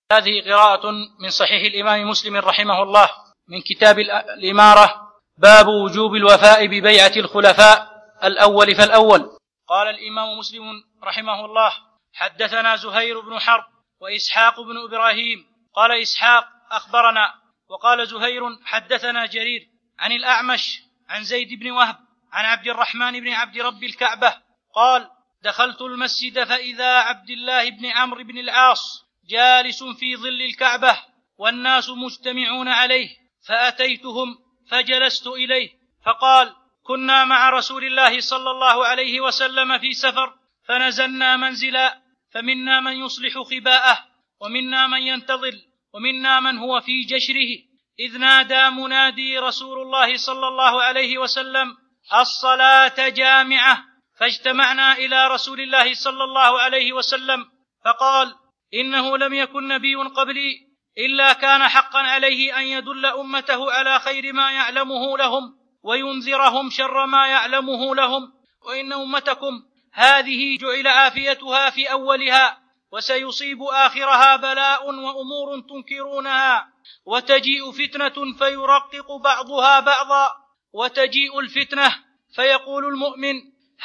هذه قراءة من صحيح الإمام مسلم رحمه الله من كتاب الإمارة، باب وجوب الوفاء ببيعة الخلفاء الأول فالأول. قال الإمام مسلم رحمه الله: حدثنا زهير بن حرب وإسحاق بن إبراهيم. قال إسحاق: أخبرنا. وقال زهير: حدثنا جرير عن الأعمش عن زيد بن وهب عن عبد الرحمن بن عبد رب الكعبة قال: دخلت المسجد فإذا عبد الله بن عمرو بن العاص جالس في ظل الكعبة والناس مجتمعون عليه، فأتيتهم فجلست إليه، فقال: كنا مع رسول الله صلى الله عليه وسلم في سفر، فنزلنا منزلا، فمنا من يصلح خباءه، ومنا من ينتظر، ومنا من هو في جشره، إذ نادى منادي رسول الله صلى الله عليه وسلم: الصلاة جامعة. فاجتمعنا إلى رسول الله صلى الله عليه وسلم، فقال: إنه لم يكن نبي قبلي إلا كان حقا عليه أن يدل أمته على خير ما يعلمه لهم وينذرهم شر ما يعلمه لهم، وإن أمتكم هذه جعل عافيتها في أولها، وسيصيب آخرها بلاء وأمور تنكرونها، وتجيء فتنة فيرقق بعضها بعضا، وتجيء الفتنة فيقول المؤمن: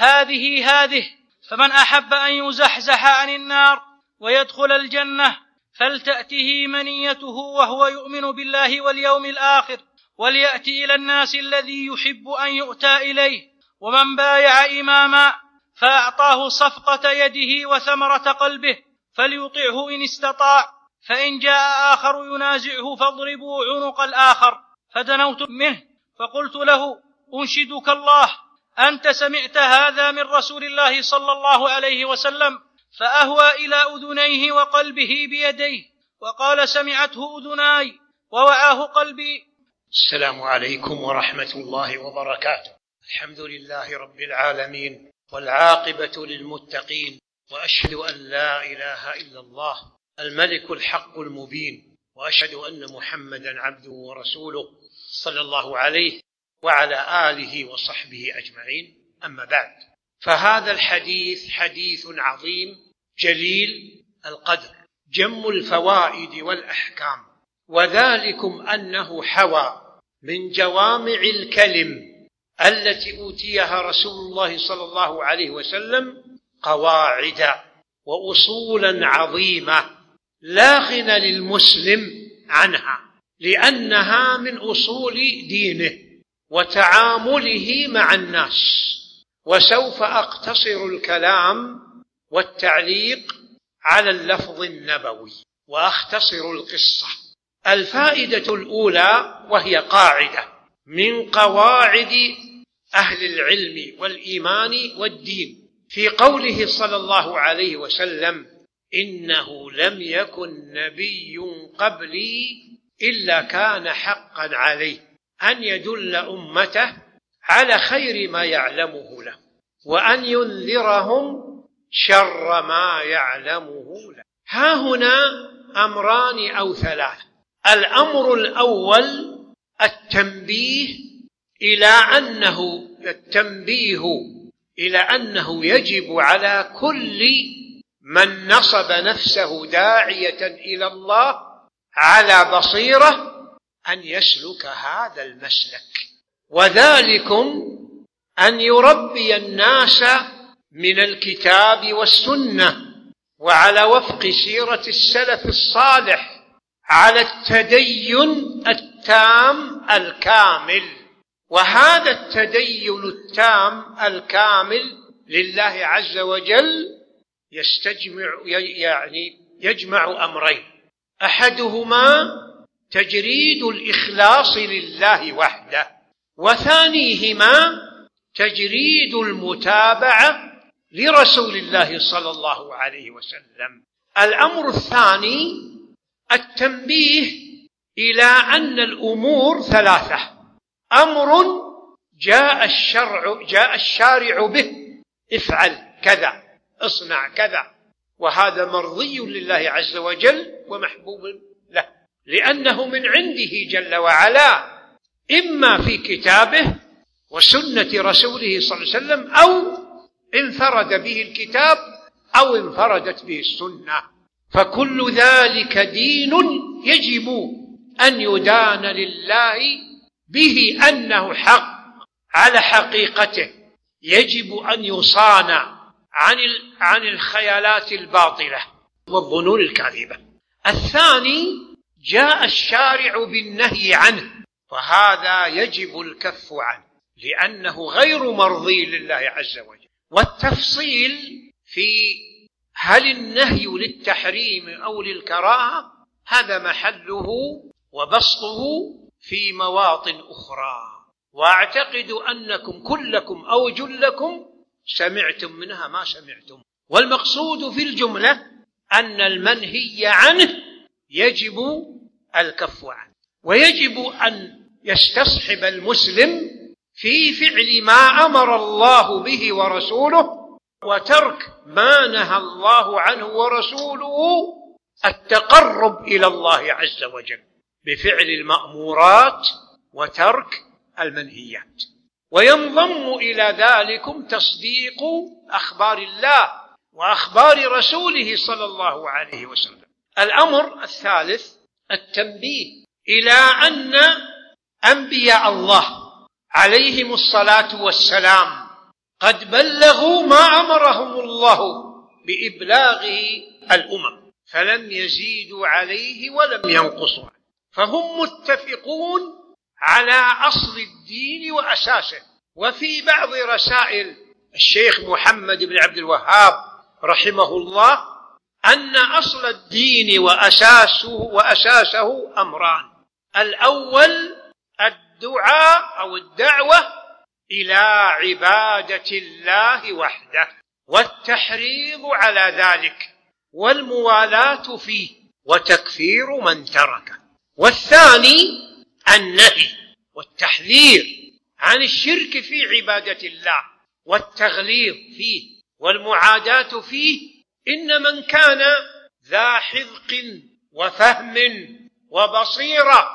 هذه، فمن أحب أن يزحزح عن النار ويدخل الجنة فلتأته منيته وهو يؤمن بالله واليوم الآخر، وليأتي إلى الناس الذي يحب أن يؤتى إليه. ومن بايع إماما فأعطاه صفقة يده وثمرة قلبه فليطعه إن استطاع، فإن جاء آخر ينازعه فاضربوا عنق الآخر. فدنوت منه فقلت له: أنشدك الله، أنت سمعت هذا من رسول الله صلى الله عليه وسلم؟ فأهوى إلى أذنيه وقلبه بيديه وقال: سمعته أذناي ووعاه قلبي. السلام عليكم ورحمة الله وبركاته. الحمد لله رب العالمين، والعاقبة للمتقين، وأشهد أن لا إله إلا الله الملك الحق المبين، وأشهد أن محمدا عبده ورسوله صلى الله عليه وعلى آله وصحبه أجمعين. أما بعد، فهذا الحديث حديث عظيم جليل القدر، جم الفوائد والأحكام، وذلكم أنه حوى من جوامع الكلم التي أوتيها رسول الله صلى الله عليه وسلم قواعد وأصولا عظيمة لا غنى للمسلم عنها، لأنها من أصول دينه وتعامله مع الناس. وسوف أقتصر الكلام والتعليق على اللفظ النبوي وأختصر القصة. الفائدة الأولى، وهي قاعدة من قواعد أهل العلم والإيمان والدين، في قوله صلى الله عليه وسلم: إنه لم يكن نبي قبلي إلا كان حقا عليه أن يدل أمته على خير ما يعلمه له، وأن ينذرهم شر ما يعلمه له. ها هنا أمران أو ثلاثة. الأمر الأول التنبيه إلى أنه يجب على كل من نصب نفسه داعية إلى الله على بصيرة أن يسلك هذا المسلك، وذلكم أن يربي الناس من الكتاب والسنة وعلى وفق سيرة السلف الصالح على التدين التام الكامل. وهذا التدين التام الكامل لله عز وجل يجمع أمرين: أحدهما تجريد الإخلاص لله وحده، وثانيهما تجريد المتابعة لرسول الله صلى الله عليه وسلم. الأمر الثاني التنبيه إلى أن الأمور ثلاثة: أمر جاء الشارع به، افعل كذا، اصنع كذا، وهذا مرضي لله عز وجل ومحبوب له، لأنه من عنده جل وعلا، إما في كتابه وسنة رسوله صلى الله عليه وسلم، أو انفرد به الكتاب أو انفردت به السنة. فكل ذلك دين يجب أن يدان لله به أنه حق على حقيقته، يجب أن يصان عن الخيالات الباطلة والظنون الكاذبة. الثاني، جاء الشارع بالنهي عنه، وهذا يجب الكف عنه لأنه غير مرضي لله عز وجل. والتفصيل في هل النهي للتحريم أو للكراهة هذا محله وبسطه في مواطن أخرى، وأعتقد أنكم كلكم أو جلكم سمعتم منها ما سمعتم. والمقصود في الجملة أن المنهي عنه يجب الكف عنه، ويجب أن يستصحب المسلم في فعل ما أمر الله به ورسوله وترك ما نهى الله عنه ورسوله، التقرب إلى الله عز وجل بفعل المأمورات وترك المنهيات. وينضم إلى ذلكم تصديق أخبار الله وأخبار رسوله صلى الله عليه وسلم. الأمر الثالث التنبيه إلى أن أنبياء الله عليهم الصلاة والسلام قد بلغوا ما أمرهم الله بإبلاغه الأمم، فلم يزيدوا عليه ولم ينقصوا، فهم متفقون على أصل الدين وأساسه. وفي بعض رسائل الشيخ محمد بن عبد الوهاب رحمه الله أن أصل الدين وأساسه أمران: الأول الدعاء أو الدعوة إلى عبادة الله وحده والتحريض على ذلك والموالاة فيه وتكفير من تركه. والثاني النهي والتحذير عن الشرك في عبادة الله والتغليظ فيه والمعاداة فيه. إن من كان ذا حذق وفهم وبصيرة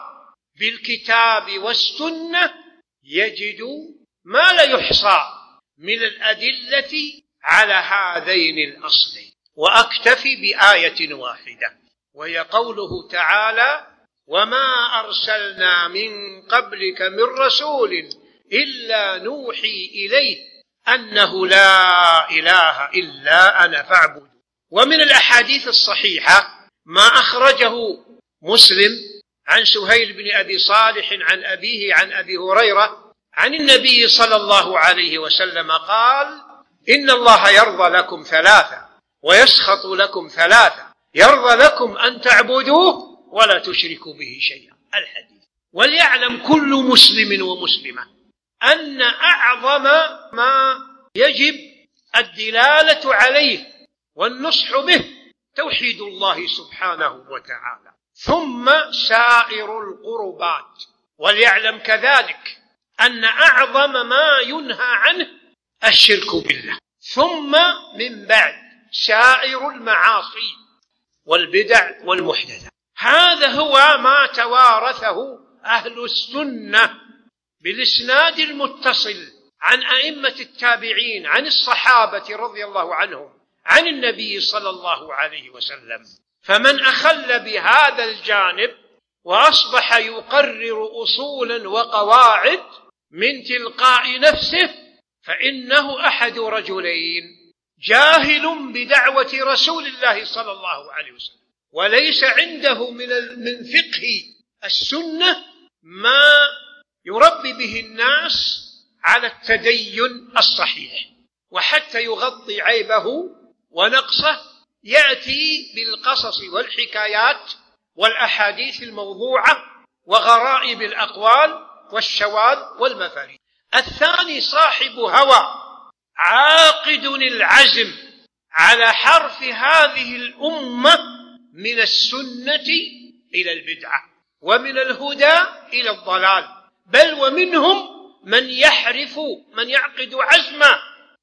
بالكتاب والسنة يجد ما لا يحصى من الأدلة على هذين الأصلين. وأكتفي بآية واحدة، وهي قوله تعالى: وما أرسلنا من قبلك من رسول إلا نوحي إليه أنه لا إله إلا أنا فاعبدوا. ومن الأحاديث الصحيحة ما أخرجه مسلم عن سهيل بن أبي صالح عن أبيه عن أبي هريرة عن النبي صلى الله عليه وسلم قال: إن الله يرضى لكم ثلاثة ويسخط لكم ثلاثة، يرضى لكم أن تعبدوه ولا تشركوا به شيئا. الحديث. وليعلم كل مسلم ومسلمة أن أعظم ما يجب الدلالة عليه والنصح به توحيد الله سبحانه وتعالى، ثم سائر القربات. وليعلم كذلك أن أعظم ما ينهى عنه الشرك بالله، ثم من بعد سائر المعاصي والبدع والمحدثات. هذا هو ما توارثه أهل السنة بالإسناد المتصل عن أئمة التابعين عن الصحابة رضي الله عنهم عن النبي صلى الله عليه وسلم. فمن أخل بهذا الجانب وأصبح يقرر أصولا وقواعد من تلقاء نفسه فإنه أحد رجلين: جاهل بدعوة رسول الله صلى الله عليه وسلم وليس عنده من فقه السنة ما يربي به الناس على التدين الصحيح، وحتى يغطي عيبه ونقصه يأتي بالقصص والحكايات والأحاديث الموضوعة وغرائب الأقوال والشواذ والمفاريد. الثاني صاحب هوى عاقد العزم على حرف هذه الأمة من السنة إلى البدعة ومن الهدى إلى الضلال، بل ومنهم من يعقد عزمه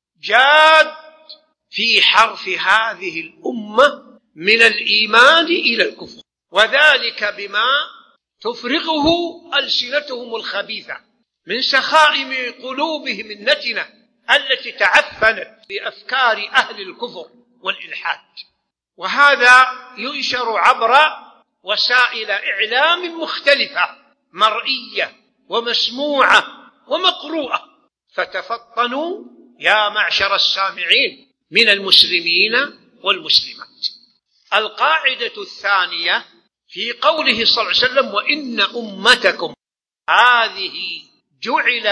جاد في حرف هذه الأمة من الإيمان إلى الكفر، وذلك بما تفرغه ألسنتهم الخبيثة من سخائم قلوبهم النتنة التي تعفنت بأفكار أهل الكفر والإلحاد. وهذا ينشر عبر وسائل إعلام مختلفة، مرئية ومسموعة ومقروءة، فتفطنوا يا معشر السامعين من المسلمين والمسلمات. القاعدة الثانية في قوله صلى الله عليه وسلم: وإن أمتكم هذه جعل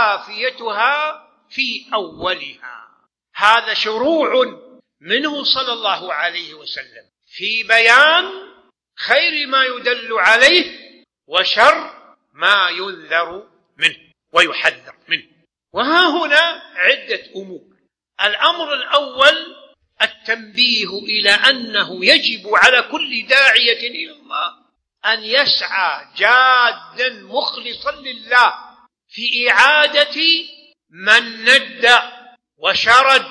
عافيتها في أولها. هذا شروع منه صلى الله عليه وسلم في بيان خير ما يدل عليه وشر ما ينذر منه ويحذر منه. وها هنا عدة أمور. الأمر الأول التنبيه إلى أنه يجب على كل داعية إلى الله أن يسعى جادا مخلصا لله في إعادة من ند وشرد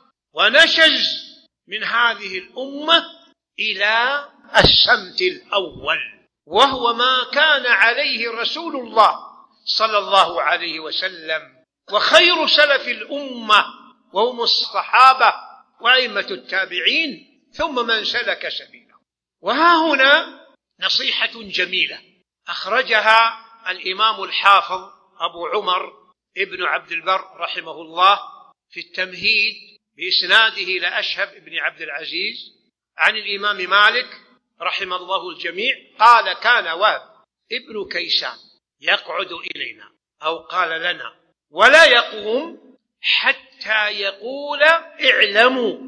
ونشز من هذه الأمة إلى السمت الأول، وهو ما كان عليه رسول الله صلى الله عليه وسلم وخير سلف الأمة، وهم الصحابة وأئمة التابعين ثم من سلك سبيله. وها هنا نصيحة جميلة أخرجها الإمام الحافظ أبو عمر ابن عبد البر رحمه الله في التمهيد بإسناده لأشهب بن عبد العزيز عن الإمام مالك رحمه الله الجميع قال: كان وهب ابن كيسان يقعد إلينا أو قال لنا ولا يقوم حتى يقول: اعلموا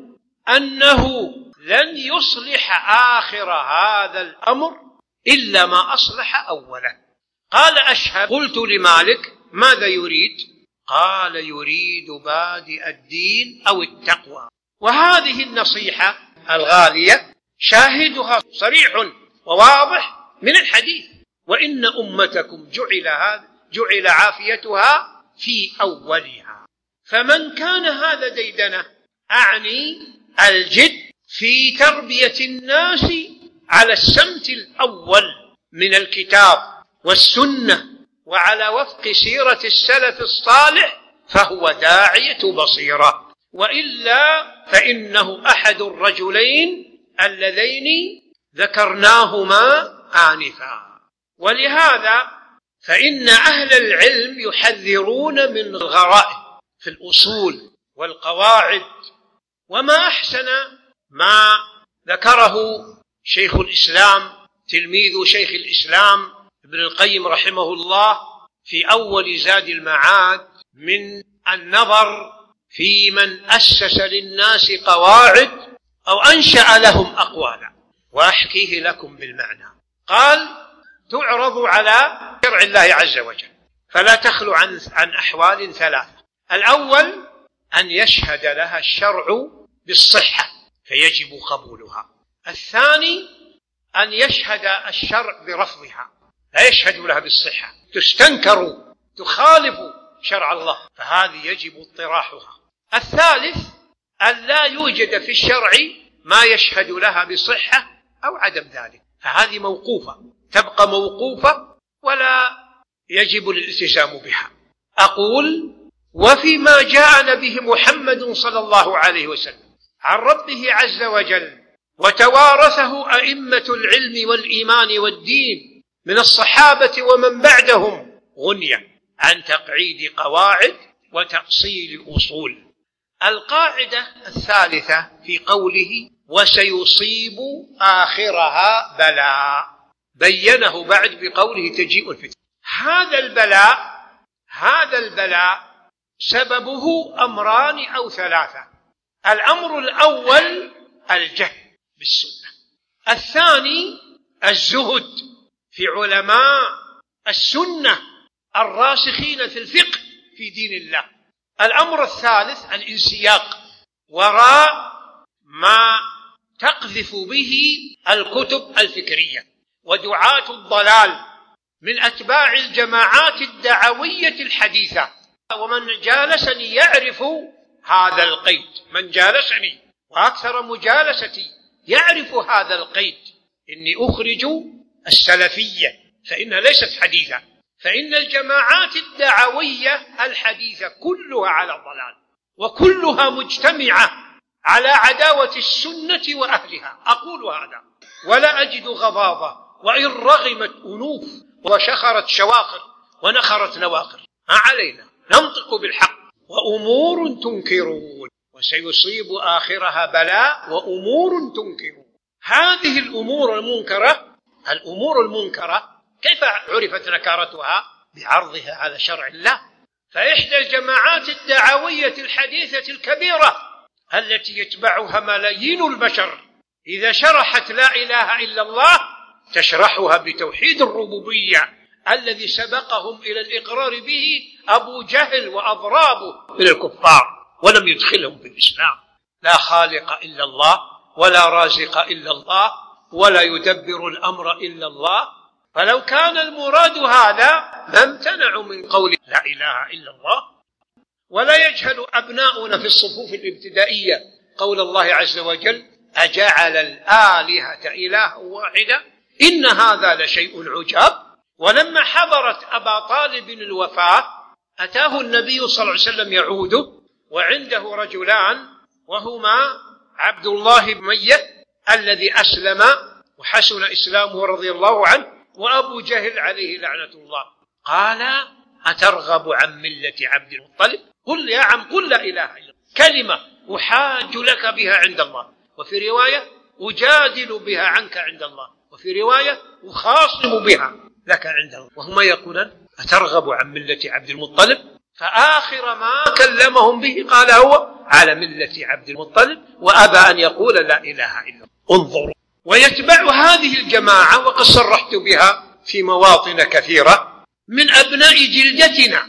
أنه لن يصلح آخر هذا الأمر إلا ما أصلح أوله. قال أشهب: قلت لمالك: ماذا يريد؟ قال: يريد بادئ الدين أو التقوى. وهذه النصيحة الغالية شاهدها صريح وواضح من الحديث: وإن أمتكم جعل عافيتها في أولها. فمن كان هذا ديدنه، أعني الجد في تربية الناس على السمت الأول من الكتاب والسنة وعلى وفق سيرة السلف الصالح، فهو داعية بصيرة، وإلا فإنه أحد الرجلين اللذين ذكرناهما آنفا. ولهذا فإن أهل العلم يحذرون من الغرائب في الأصول والقواعد. وما أحسن ما ذكره شيخ الإسلام تلميذ شيخ الإسلام ابن القيم رحمه الله في أول زاد المعاد من النظر في من أسس للناس قواعد أو أنشأ لهم أقوالا، وأحكيه لكم بالمعنى. قال: تعرض على شرع الله عز وجل فلا تخلو عن أحوال ثلاثة. الأول أن يشهد لها الشرع بالصحة فيجب قبولها. الثاني أن يشهد الشرع برفضها، لا يشهد لها بالصحة، تستنكر، تخالف شرع الله، فهذه يجب اطراحها. الثالث أن لا يوجد في الشرع ما يشهد لها بصحة أو عدم ذلك، فهذه موقوفة، تبقى موقوفة ولا يجب الالتزام بها. أقول: وفيما جاءنا به محمد صلى الله عليه وسلم عن ربه عز وجل وتوارثه أئمة العلم والإيمان والدين من الصحابة ومن بعدهم، غنية عن تقعيد قواعد وتأصيل أصول. القاعدة الثالثة في قوله: وسيصيب آخرها بلاء، بينه بعد بقوله: تجيء الفتن. هذا البلاء سببه أمران أو ثلاثة. الأمر الأول الجهل بالسنة، الثاني الزهد في علماء السنة الراسخين في الفقه في دين الله، الأمر الثالث الانسياق وراء ما تقذف به الكتب الفكرية ودعاة الضلال من أتباع الجماعات الدعوية الحديثة. ومن جالسني يعرف هذا القيد، من جالسني وأكثر مجالستي يعرف هذا القيد. إني أخرج السلفية فإنها ليست حديثة، فإن الجماعات الدعوية الحديثة كلها على الضلال وكلها مجتمعة على عداوة السنة وأهلها، أقول هذا ولا أجد غضاضة، وإن رغمت أنوف وشخرت شواخر ونخرت نواخر، ما علينا ننطق بالحق. وأمور تنكرون وسيصيب آخرها بلاء وأمور تنكرون. هذه الأمور المنكرة كيف عرفت نكارتها؟ بعرضها على شرع الله. فإحدى الجماعات الدعوية الحديثة الكبيرة التي يتبعها ملايين البشر إذا شرحت لا إله إلا الله تشرحها بتوحيد الربوبية الذي سبقهم إلى الإقرار به أبو جهل وأضرابه من الكفار ولم يدخلهم في الإسلام. لا خالق إلا الله ولا رازق إلا الله ولا يدبر الأمر إلا الله. فلو كان المراد هذا ما امتنعوا من قول لا إله إلا الله. ولا يجهل أبناؤنا في الصفوف الابتدائية قول الله عز وجل أجعل الآلهة إله واحدا إن هذا لشيء عجاب. ولما حضرت أبا طالب الوفاة أتاه النبي صلى الله عليه وسلم يعوده وعنده رجلان وهما عبد الله بن أمية الذي أسلم وحسن إسلامه رضي الله عنه وأبو جهل عليه لعنة الله. قال أترغب عن ملة عبد المطلب؟ قل يا عم قل لا إله إلا الله كلمة أحاج لك بها عند الله، وفي رواية أجادل بها عنك عند الله، وفي رواية أخاصم بها لك عند الله. وهما يقولون أترغب عن ملة عبد المطلب؟ فآخر ما كلمهم به قال هو على ملة عبد المطلب وأبى أن يقول لا إله إلا الله. انظروا. ويتبع هذه الجماعة وقد صرحت بها في مواطن كثيرة من أبناء جلدتنا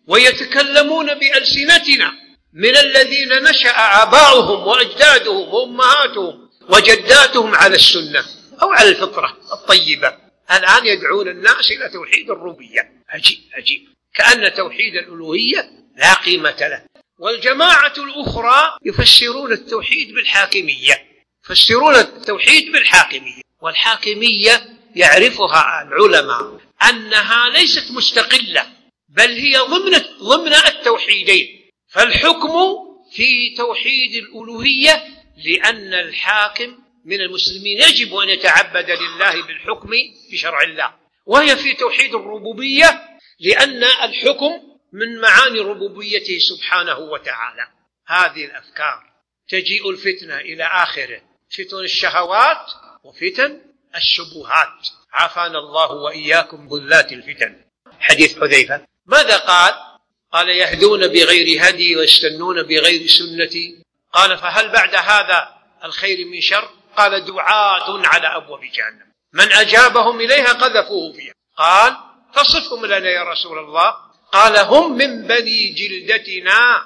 ويتكلمون بألسنتنا من الذين نشأ آباؤهم وأجدادهم وأمهاتهم وجداتهم على السنة أو على الفطرة الطيبة، الآن يدعون الناس إلى توحيد الربوبية. عجيب كأن توحيد الألوهية لا قيمة له. والجماعة الأخرى يفسرون التوحيد بالحاكمية، يفسرون التوحيد بالحاكمية. والحاكمية يعرفها العلماء أنها ليست مستقلة بل هي ضمن التوحيدين. فالحكم في توحيد الألوهية لأن الحاكم من المسلمين يجب أن يتعبد لله بالحكم بشرع الله، وهي في توحيد الربوبية لأن الحكم من معاني ربوبيته سبحانه وتعالى. هذه الأفكار تجيء الفتنة إلى آخره، فتن الشهوات وفتن الشبهات، عافانا الله وإياكم ضلات الفتن. حديث حذيفة ماذا قال؟ قال يهدون بغير هدي ويستنون بغير سنتي. قال فهل بعد هذا الخير من شر؟ قال دعاة على أبواب جهنم من أجابهم إليها قذفوه فيها. قال فصفهم لنا يا رسول الله. قال هم من بني جلدتنا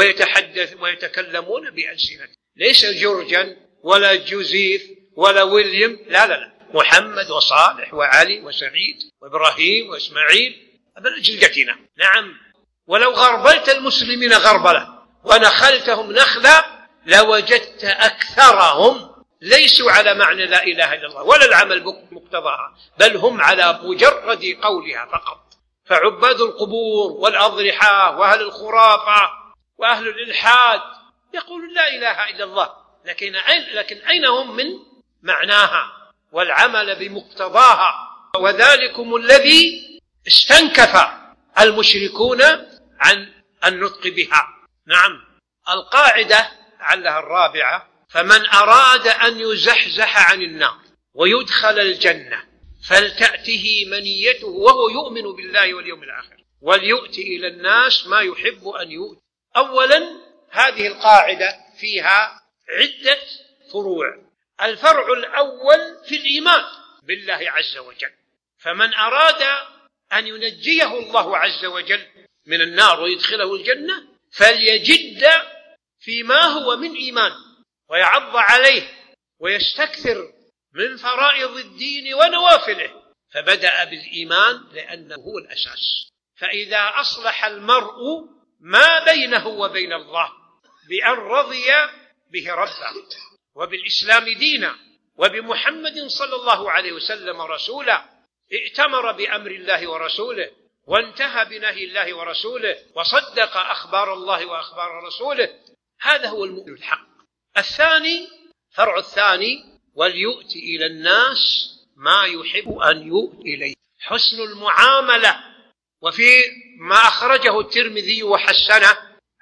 ويتكلمون بألسنتنا، ليس جرجا ولا جوزيف ولا ويليام، لا محمد وصالح وعلي وسعيد وإبراهيم وإسماعيل من جلدتنا. نعم. ولو غربلت المسلمين غربلة ونخلتهم نخلة لوجدت أكثرهم ليسوا على معنى لا إله إلا الله ولا العمل بمقتضاها، بل هم على مجرد قولها فقط. فعباد القبور والأضرحة وأهل الخرافة وأهل الإلحاد يقولون لا إله إلا الله، لكن أين هم من معناها والعمل بمقتضاها؟ وذلكم الذي استنكف المشركون عن النطق بها. نعم. القاعدة لعلها الرابعة: فمن أراد أن يزحزح عن النار ويدخل الجنة فلتأته منيته وهو يؤمن بالله واليوم الآخر وليؤتي إلى الناس ما يحب أن يؤتي. أولا هذه القاعدة فيها عدة فروع. الفرع الأول في الإيمان بالله عز وجل، فمن أراد أن ينجيه الله عز وجل من النار ويدخله الجنة فليجد فيما هو من إيمان ويعض عليه ويستكثر من فرائض الدين ونوافله. فبدأ بالإيمان لأنه هو الأساس. فإذا أصلح المرء ما بينه وبين الله بأن رضي به ربا وبالإسلام دينا وبمحمد صلى الله عليه وسلم رسولا، ائتمر بأمر الله ورسوله وانتهى بنهي الله ورسوله وصدق أخبار الله وأخبار رسوله، هذا هو المؤمن الحق. الثاني، فرع الثاني: وليؤتي إلى الناس ما يحب أن يؤتي إليه، حسن المعاملة. وفي ما أخرجه الترمذي وحسنه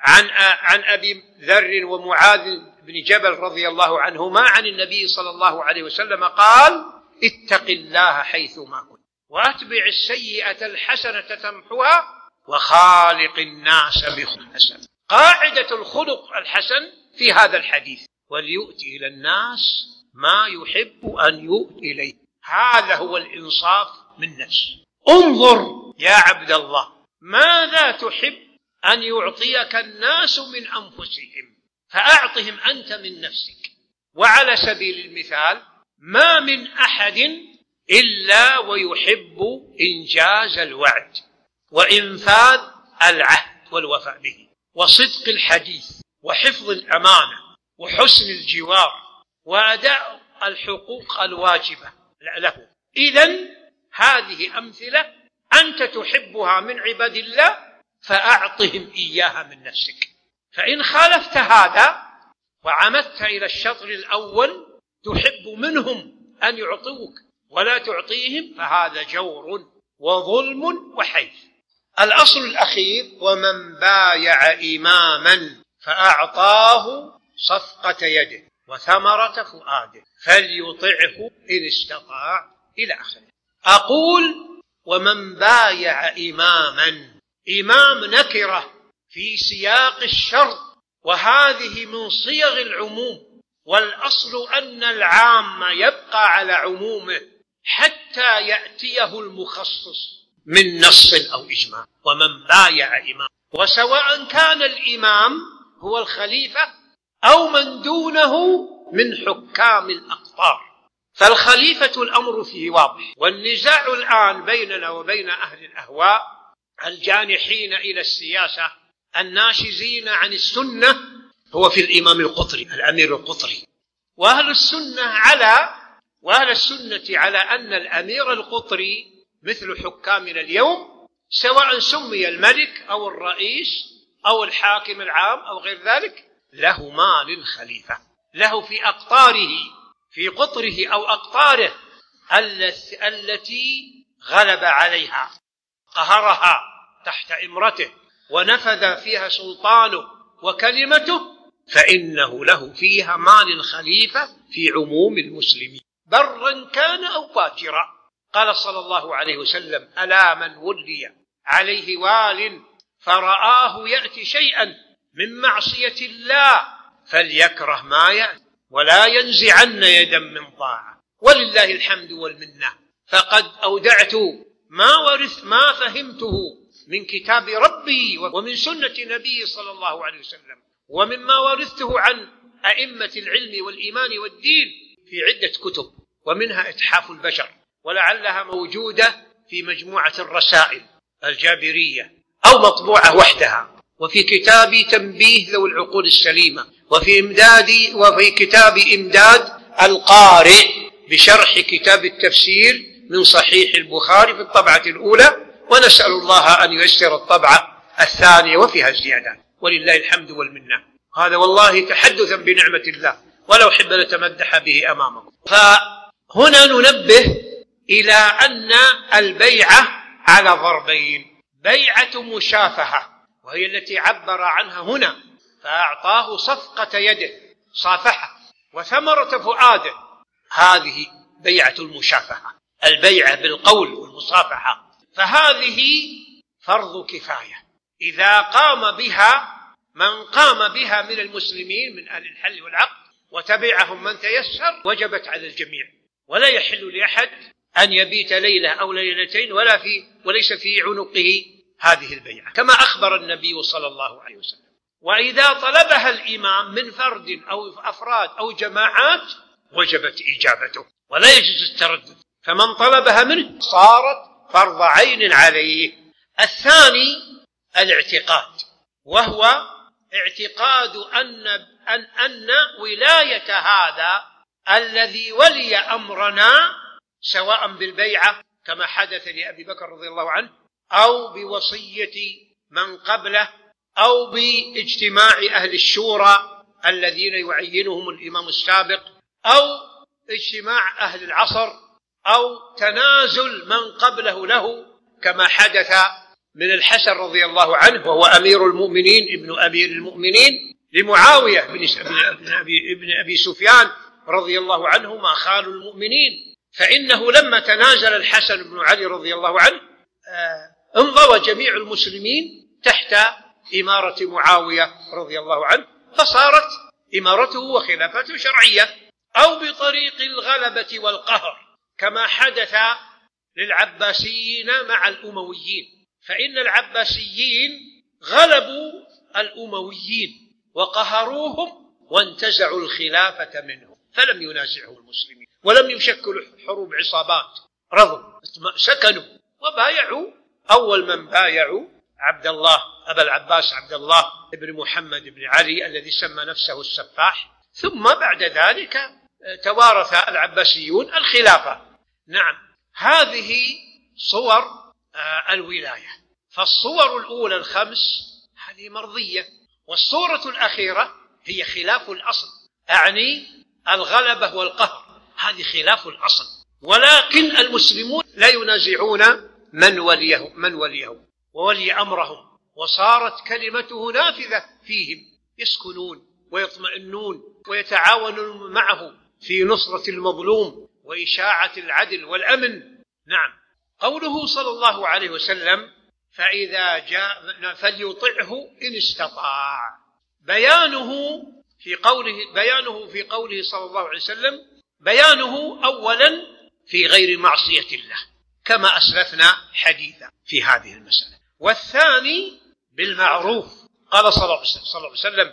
عن أبي ذر ومعاذ بن جبل رضي الله عنهما عن النبي صلى الله عليه وسلم قال: اتق الله حيثما كنت وأتبع السيئة الحسنة تمحها وخالق الناس بخلق حسن. قاعدة الخلق الحسن في هذا الحديث: وليؤتي إلى الناس ما يحب أن يؤتي إليه. هذا هو الإنصاف من نفس. انظر يا عبد الله، ماذا تحب أن يعطيك الناس من أنفسهم فأعطهم أنت من نفسك. وعلى سبيل المثال: ما من أحد إلا ويحب إنجاز الوعد وإنفاذ العهد والوفاء به وصدق الحديث وحفظ الأمانة وحسن الجوار وأداء الحقوق الواجبة له. إذن هذه أمثلة أنت تحبها من عباد الله فأعطهم إياها من نفسك. فإن خالفت هذا وعمدت إلى الشطر الأول، تحب منهم أن يعطوك ولا تعطيهم، فهذا جور وظلم وحيف. الأصل الأخير: ومن بايع إماما فأعطاه صفقة يده وثمرة فؤاده فليطعه إن استطاع، إلى آخره. أقول: ومن بايع إماما، إمام نكرة في سياق الشرط، وهذه من صيغ العموم، والأصل أن العام يبقى على عمومه حتى يأتيه المخصص من نص أو إجماع. ومن بايع إمام، وسواء كان الإمام هو الخليفة أو من دونه من حكام الأقطار. فالخليفة الأمر فيه واضح، والنزاع الآن بيننا وبين أهل الأهواء الجانحين إلى السياسة الناشزين عن السنة هو في الإمام القطري، الأمير القطري. وأهل السنة على أن الأمير القطري مثل حكامنا اليوم، سواء سمي الملك أو الرئيس أو الحاكم العام أو غير ذلك، له ما للخليفة، له في أقطاره، في قطره أو أقطاره التي غلب عليها، قهرها تحت إمرته ونفذ فيها سلطانه وكلمته، فإنه له فيها ما للخليفة في عموم المسلمين، برا كان أو فاجرا. قال صلى الله عليه وسلم: ألا من ولي عليه وال فرآه يأتي شيئا من معصية الله فليكره ما يأتي ولا ينزعن يدا من طاعة. ولله الحمد والمنة، فقد أودعت ما فهمته من كتاب ربي ومن سنة نبي صلى الله عليه وسلم، ومما ورثته عن أئمة العلم والإيمان والدين في عدة كتب، ومنها إتحاف البشر، ولعلها موجودة في مجموعة الرسائل الجابرية أو مطبوعة وحدها، وفي كتاب تنبيه ذوي العقول السليمة، وفي كتاب إمداد القارئ بشرح كتاب التفسير من صحيح البخاري في الطبعة الأولى، ونسأل الله أن ييسر الطبعة الثانية وفيها الزيادات، ولله الحمد والمنة. هذا والله تحدثا بنعمة الله، ولو حب لتمدح به أمامكم. فهنا ننبه إلى أن البيعة على ضربين: بيعة مشافهة وهي التي عبر عنها هنا، فأعطاه صفقة يده صافحة وثمرة فؤاده، هذه بيعة المشافهة، البيعة بالقول والمصافحة. فهذه فرض كفاية، إذا قام بها من قام بها من المسلمين من أهل الحل والعقد وتبعهم من تيسر وجبت على الجميع، ولا يحل لأحد أن يبيت ليلة أو ليلتين وليس في عنقه هذه البيعة، كما أخبر النبي صلى الله عليه وسلم. وإذا طلبها الإمام من فرد أو أفراد أو جماعات وجبت إجابته ولا يجوز التردد، فمن طلبها منه صارت فرض عين عليه. الثاني الاعتقاد، وهو اعتقاد أن ولاية هذا الذي ولي أمرنا سواء بالبيعة كما حدث لأبي بكر رضي الله عنه، أو بوصية من قبله، أو باجتماع أهل الشورى الذين يعينهم الإمام السابق، أو اجتماع أهل العصر، أو تنازل من قبله له، كما حدث من الحسن رضي الله عنه وهو أمير المؤمنين ابن أمير المؤمنين لمعاوية بن أبي سفيان رضي الله عنهما خال المؤمنين، فإنه لما تنازل الحسن بن علي رضي الله عنه انضوى جميع المسلمين تحت إمارة معاوية رضي الله عنه، فصارت إمارته وخلافته شرعية، أو بطريق الغلبة والقهر كما حدث للعباسيين مع الأمويين، فإن العباسيين غلبوا الأمويين وقهروهم وانتزعوا الخلافة منهم، فلم ينازعهم المسلمين ولم يشكلوا حروب عصابات، رضوا سكنوا وبايعوا. أول من بايعوا عبد الله أبا العباس عبد الله بن محمد بن علي الذي سمى نفسه السفاح، ثم بعد ذلك توارث العباسيون الخلافة. نعم، هذه صور الولاية. فالصور الأولى الخمس هذه مرضية، والصورة الأخيرة هي خلاف الأصل، أعني الغلبة والقهر، هذه خلاف الأصل، ولكن المسلمون لا ينازعون من وليهم وولي أمرهم، وصارت كلمته نافذة فيهم، يسكنون ويطمئنون ويتعاونون معه في نصرة المظلوم وإشاعة العدل والأمن. نعم، قوله صلى الله عليه وسلم فإذا جاء فليطعه إن استطاع، بيانه في قوله صلى الله عليه وسلم بيانه أولا في غير معصية الله كما أسلفنا حديثا في هذه المسألة، والثاني بالمعروف. قال صلى الله عليه وسلم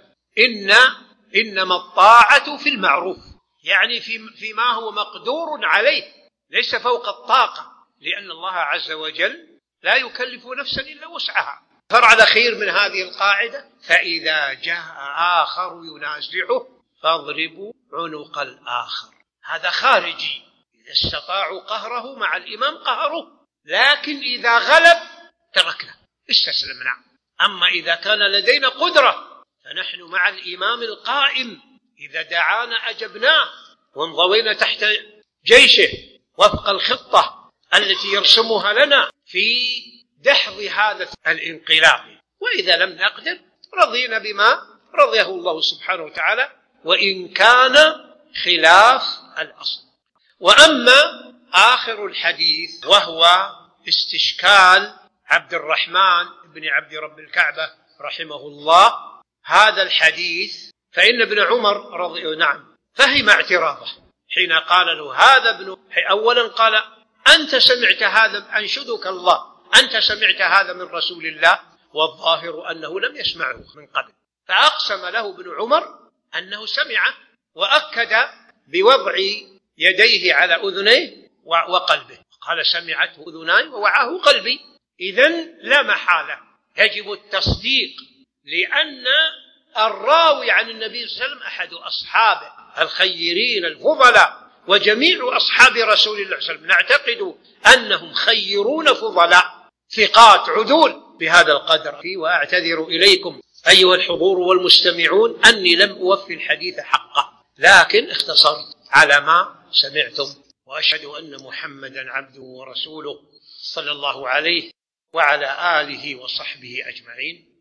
إنما الطاعة في المعروف، يعني فيما هو مقدور عليه، ليس فوق الطاقة، لأن الله عز وجل لا يكلف نفسا إلا وسعها. الفرع الأخير من هذه القاعدة فإذا جاء آخر ينازعه فاضربوا عنق الآخر، هذا خارجي، إذا استطاعوا قهره مع الإمام قهروه، لكن إذا غلب تركنا استسلمنا. أما إذا كان لدينا قدرة فنحن مع الإمام القائم، إذا دعانا أجبناه وانضوينا تحت جيشه وفق الخطة التي يرسمها لنا في دحض هذا الانقلاب، وإذا لم نقدر رضينا بما رضيه الله سبحانه وتعالى وإن كان خلاف الأصل. وأما آخر الحديث وهو استشكال عبد الرحمن بن عبد رب الكعبة رحمه الله هذا الحديث، فإن ابن عمر فهم اعتراضه حين قال له هذا أولا قال أنت سمعت هذا، أنشدك الله، أنت سمعت هذا من رسول الله، والظاهر أنه لم يسمعه من قبل، فأقسم له ابن عمر أنه سمعه، وأكد بوضع يديه على أذنيه وقلبه، قال سمعته أذناي ووعاه قلبي. إذن لا محالة يجب التصديق، لأن الراوي عن النبي صلى الله عليه وسلم أحد أصحابه الخيرين الفضلاء، وجميع أصحاب رسول الله صلى الله عليه وسلم نعتقد أنهم خيرون فضلاء ثقات عدول بهذا القدر. وأعتذر إليكم أيها الحضور والمستمعون أني لم أوفي الحديث حقه، لكن اختصرت على ما سمعتم، وأشهد أن محمدا عبده ورسوله صلى الله عليه وعلى آله وصحبه أجمعين.